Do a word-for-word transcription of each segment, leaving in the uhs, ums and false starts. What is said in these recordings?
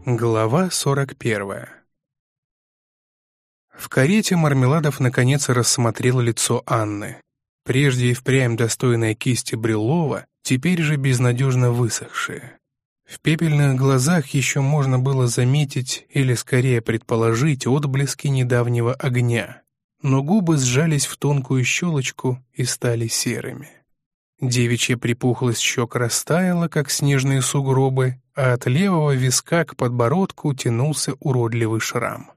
Глава сорок первая. В карете Мармеладов наконец рассмотрел лицо Анны. Прежде и впрямь достойная кисти Брюллова, теперь же безнадежно высохшие. В пепельных глазах еще можно было заметить, или скорее предположить, отблески недавнего огня, но губы сжались в тонкую щелочку и стали серыми. Девичья припухлость щек растаяла, как снежные сугробы, а от левого виска к подбородку тянулся уродливый шрам.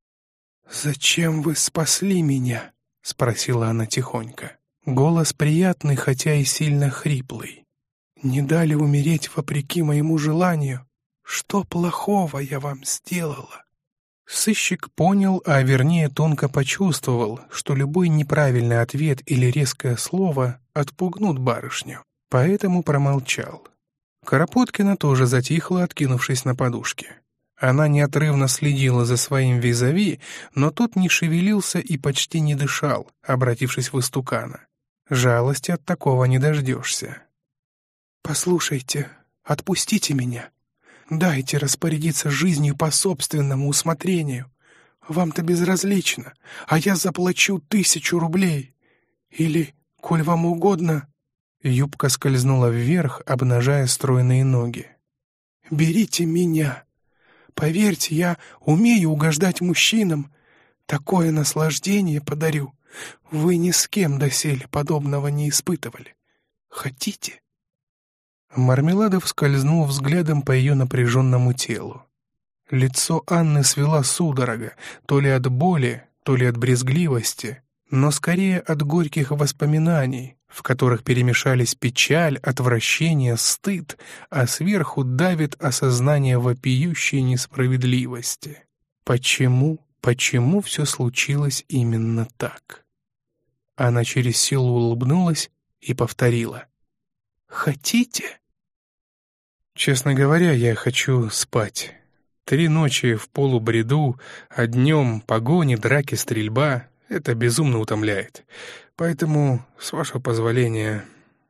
«Зачем вы спасли меня?» — спросила она тихонько. Голос приятный, хотя и сильно хриплый. «Не дали умереть вопреки моему желанию? Что плохого я вам сделала?» Сыщик понял, а вернее тонко почувствовал, что любой неправильный ответ или резкое слово отпугнут барышню, поэтому промолчал. Карапоткина тоже затихла, откинувшись на подушке. Она неотрывно следила за своим визави, но тот не шевелился и почти не дышал, обратившись в истукана. Жалости от такого не дождешься. «Послушайте, отпустите меня. Дайте распорядиться жизнью по собственному усмотрению. Вам-то безразлично, а я заплачу тысячу рублей. Или, коль вам угодно...» Юбка скользнула вверх, обнажая стройные ноги. «Берите меня. Поверьте, я умею угождать мужчинам. Такое наслаждение подарю. Вы ни с кем доселе подобного не испытывали. Хотите?» Мармеладов скользнул взглядом по ее напряженному телу. Лицо Анны свела судорога, то ли от боли, то ли от брезгливости, но скорее от горьких воспоминаний, в которых перемешались печаль, отвращение, стыд, а сверху давит осознание вопиющей несправедливости. Почему, почему все случилось именно так? Она через силу улыбнулась и повторила. «Хотите?» «Честно говоря, я хочу спать. Три ночи в полубреду, а днем погони, драки, стрельба — это безумно утомляет. Поэтому, с вашего позволения...»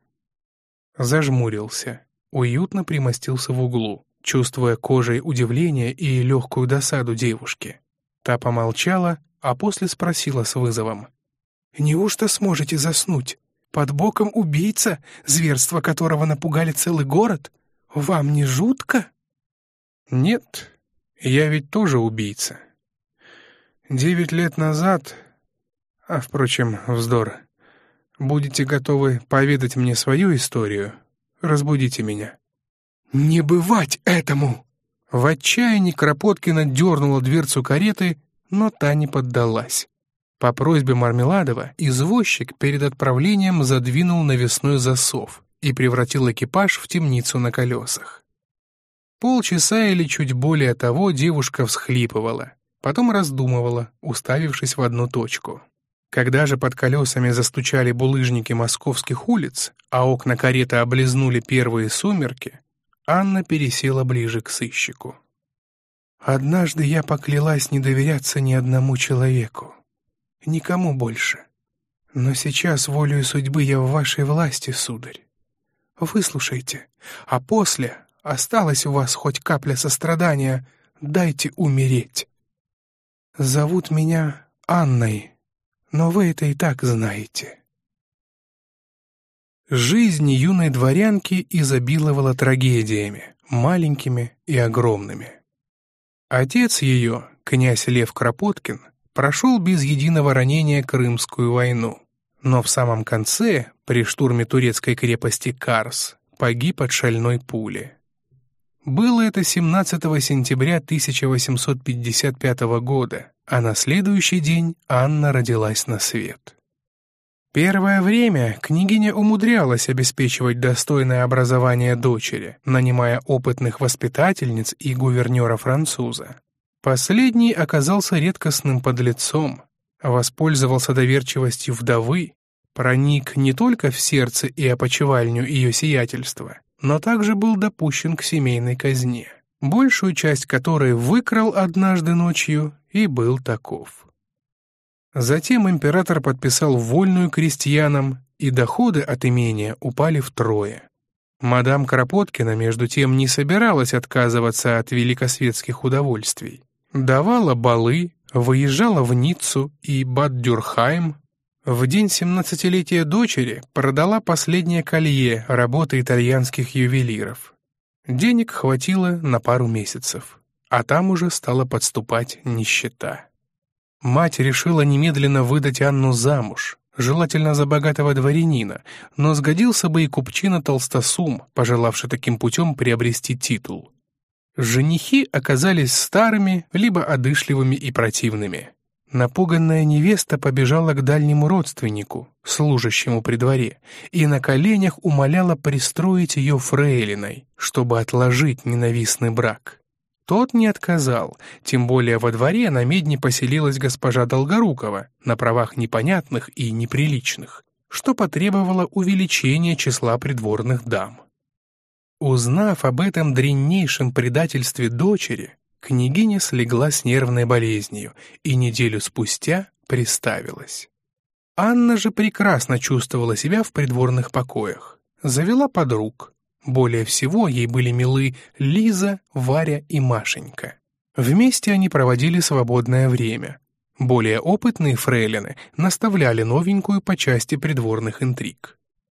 Зажмурился, уютно примостился в углу, чувствуя кожей удивление и легкую досаду девушки. Та помолчала, а после спросила с вызовом. «Неужто сможете заснуть? Под боком убийца, зверство которого напугали целый город? Вам не жутко?» «Нет, я ведь тоже убийца. Девять лет назад... А, впрочем, вздор. Будете готовы поведать мне свою историю? Разбудите меня». «Не бывать этому!» В отчаянии Кропоткина дернула дверцу кареты, но та не поддалась. По просьбе Мармеладова извозчик перед отправлением задвинул навесной засов и превратил экипаж в темницу на колесах. Полчаса или чуть более того девушка всхлипывала, потом раздумывала, уставившись в одну точку. Когда же под колесами застучали булыжники московских улиц, а окна кареты облизнули первые сумерки, Анна пересела ближе к сыщику. «Однажды я поклялась не доверяться ни одному человеку. Никому больше. Но сейчас волею судьбы я в вашей власти, сударь. Выслушайте, а после осталась у вас хоть капля сострадания, дайте умереть. Зовут меня Анной, но вы это и так знаете». Жизнь юной дворянки изобиловала трагедиями, маленькими и огромными. Отец ее, князь Лев Кропоткин, прошел без единого ранения Крымскую войну, но в самом конце, при штурме турецкой крепости Карс, погиб от шальной пули. Было это семнадцатого сентября тысяча восемьсот пятьдесят пятого года, а на следующий день Анна родилась на свет. Первое время княгиня умудрялась обеспечивать достойное образование дочери, нанимая опытных воспитательниц и гувернера-француза. Последний оказался редкостным подлецом, воспользовался доверчивостью вдовы, проник не только в сердце и опочивальню ее сиятельства, но также был допущен к семейной казне, большую часть которой выкрал однажды ночью и был таков. Затем император подписал вольную крестьянам, и доходы от имения упали втрое. Мадам Кропоткина, между тем, не собиралась отказываться от великосветских удовольствий. Давала балы, выезжала в Ниццу и Бад-Дюрхайм. В день семнадцатилетия дочери продала последнее колье работы итальянских ювелиров. Денег хватило на пару месяцев, а там уже стала подступать нищета. Мать решила немедленно выдать Анну замуж, желательно за богатого дворянина, но сгодился бы и купчина Толстосум, пожелавший таким путем приобрести титул. Женихи оказались старыми, либо одышливыми и противными. Напуганная невеста побежала к дальнему родственнику, служащему при дворе, и на коленях умоляла пристроить ее фрейлиной, чтобы отложить ненавистный брак. Тот не отказал, тем более во дворе на медне поселилась госпожа Долгорукова на правах непонятных и неприличных, что потребовало увеличения числа придворных дам. Узнав об этом дряннейшем предательстве дочери, княгиня слегла с нервной болезнью и неделю спустя приставилась. Анна же прекрасно чувствовала себя в придворных покоях, завела подруг. Более всего ей были милы Лиза, Варя и Машенька. Вместе они проводили свободное время. Более опытные фрейлины наставляли новенькую по части придворных интриг.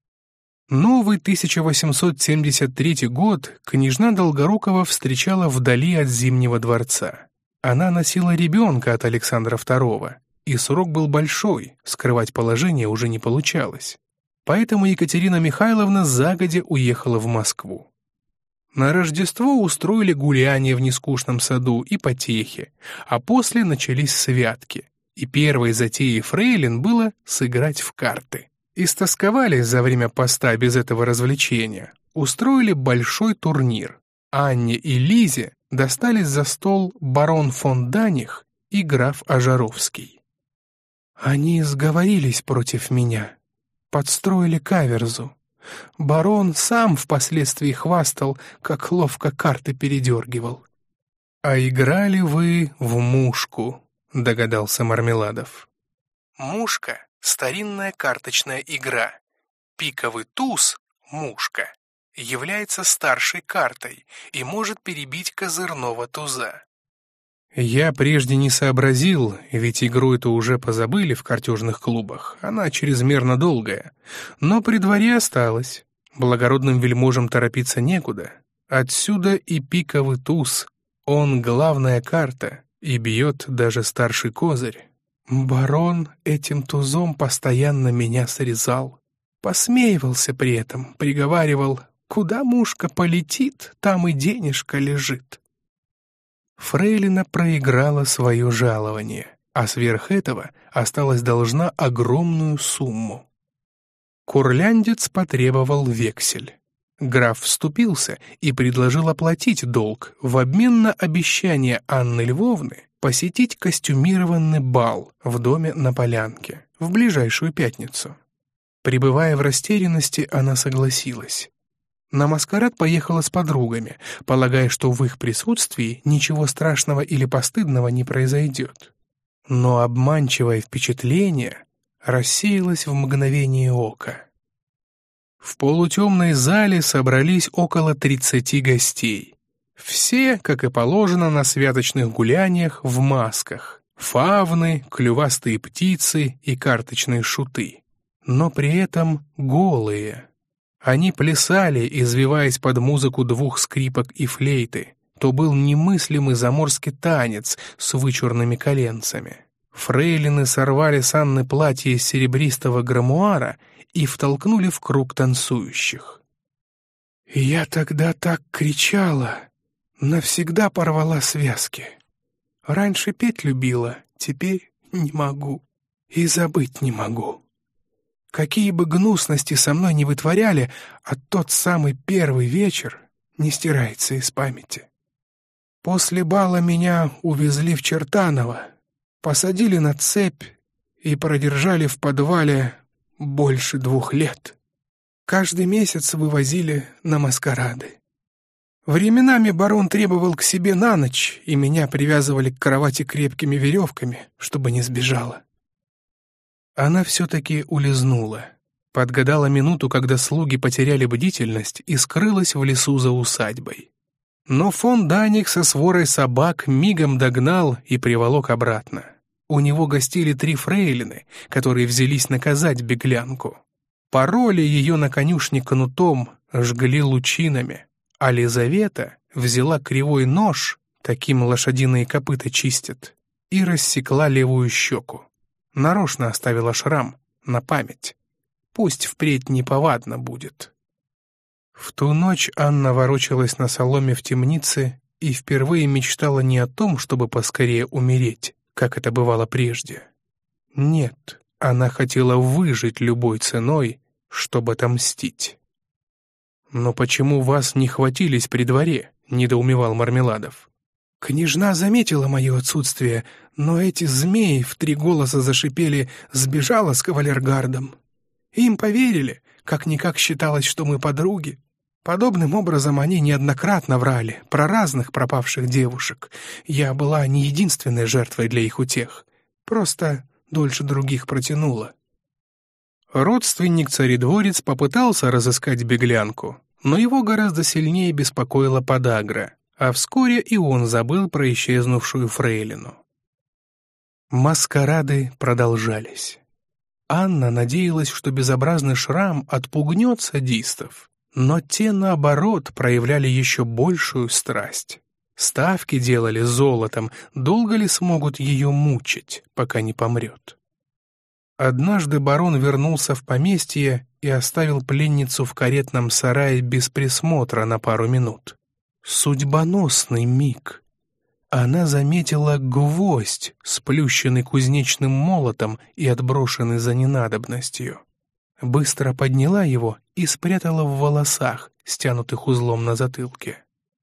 Новый тысяча восемьсот семьдесят третий год княжна Долгорукова встречала вдали от Зимнего дворца. Она носила ребенка от Александра второго, и срок был большой, скрывать положение уже не получалось. Поэтому Екатерина Михайловна загодя уехала в Москву. На Рождество устроили гуляние в нескучном саду и потехи, а после начались святки, и первой затеей фрейлин было сыграть в карты. Истосковались за время поста без этого развлечения, устроили большой турнир. Анне и Лизе достались за стол барон фон Даних и граф Ожаровский. «Они сговорились против меня, подстроили каверзу. Барон сам впоследствии хвастал, как ловко карты передергивал». «А играли вы в мушку», — догадался Мармеладов. «Мушка — старинная карточная игра. Пиковый туз, мушка, является старшей картой и может перебить козырного туза». Я прежде не сообразил, ведь игру эту уже позабыли в картежных клубах, она чрезмерно долгая, но при дворе осталась. Благородным вельможам торопиться некуда. Отсюда и пиковый туз, он главная карта, и бьет даже старший козырь. Барон этим тузом постоянно меня срезал. Посмеивался при этом, приговаривал: «Куда мушка полетит, там и денежка лежит». Фрейлина проиграла свое жалование, а сверх этого осталась должна огромную сумму. Курляндец потребовал вексель. Граф вступился и предложил оплатить долг в обмен на обещание Анны Львовны посетить костюмированный бал в доме на Полянке в ближайшую пятницу. Пребывая в растерянности, она согласилась. На маскарад поехала с подругами, полагая, что в их присутствии ничего страшного или постыдного не произойдет. Но обманчивое впечатление рассеялось в мгновение ока. В полутемной зале собрались около тридцати гостей. Все, как и положено на святочных гуляниях, в масках. Фавны, клювастые птицы и карточные шуты. Но при этом голые. Они плясали, извиваясь под музыку двух скрипок и флейты. То был немыслимый заморский танец с вычурными коленцами. Фрейлины сорвали с Анны платье из серебристого громуара и втолкнули в круг танцующих. «Я тогда так кричала, навсегда порвала связки. Раньше петь любила, теперь не могу и забыть не могу. Какие бы гнусности со мной не вытворяли, а тот самый первый вечер не стирается из памяти. После бала меня увезли в Чертаново, посадили на цепь и продержали в подвале больше двух лет. Каждый месяц вывозили на маскарады. Временами барон требовал к себе на ночь, и меня привязывали к кровати крепкими веревками, чтобы не сбежала. Она все-таки улизнула. Подгадала минуту, когда слуги потеряли бдительность и скрылась в лесу за усадьбой. Но фон Даних со сворой собак мигом догнал и приволок обратно. У него гостили три фрейлины, которые взялись наказать беглянку. Пороли ее на конюшне кнутом, жгли лучинами, а Лизавета взяла кривой нож, таким лошадиные копыта чистят, и рассекла левую щеку. Нарочно оставила шрам, на память. Пусть впредь неповадно будет. В ту ночь Анна ворочалась на соломе в темнице и впервые мечтала не о том, чтобы поскорее умереть, как это бывало прежде. Нет, она хотела выжить любой ценой, чтобы отомстить. «Но почему вас не хватились при дворе?» — недоумевал Мармеладов. «Княжна заметила мое отсутствие, но эти змеи в три голоса зашипели «сбежала с кавалергардом». Им поверили, как-никак считалось, что мы подруги. Подобным образом они неоднократно врали про разных пропавших девушек. Я была не единственной жертвой для их утех, просто дольше других протянула». Родственник-царедворец попытался разыскать беглянку, но его гораздо сильнее беспокоила подагра, а вскоре и он забыл про исчезнувшую фрейлину. Маскарады продолжались. Анна надеялась, что безобразный шрам отпугнет садистов, но те, наоборот, проявляли еще большую страсть. Ставки делали золотом, долго ли смогут ее мучить, пока не помрет. Однажды барон вернулся в поместье и оставил пленницу в каретном сарае без присмотра на пару минут. Судьбоносный миг. Она заметила гвоздь, сплющенный кузнечным молотом и отброшенный за ненадобностью. Быстро подняла его и спрятала в волосах, стянутых узлом на затылке.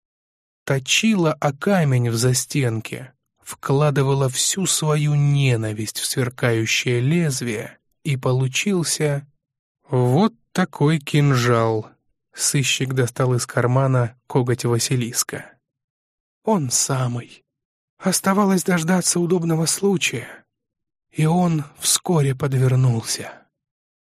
Точила о камень в застенке, вкладывала всю свою ненависть в сверкающее лезвие, и получился вот такой кинжал. Сыщик достал из кармана коготь Василиска. Он самый. Оставалось дождаться удобного случая, и он вскоре подвернулся.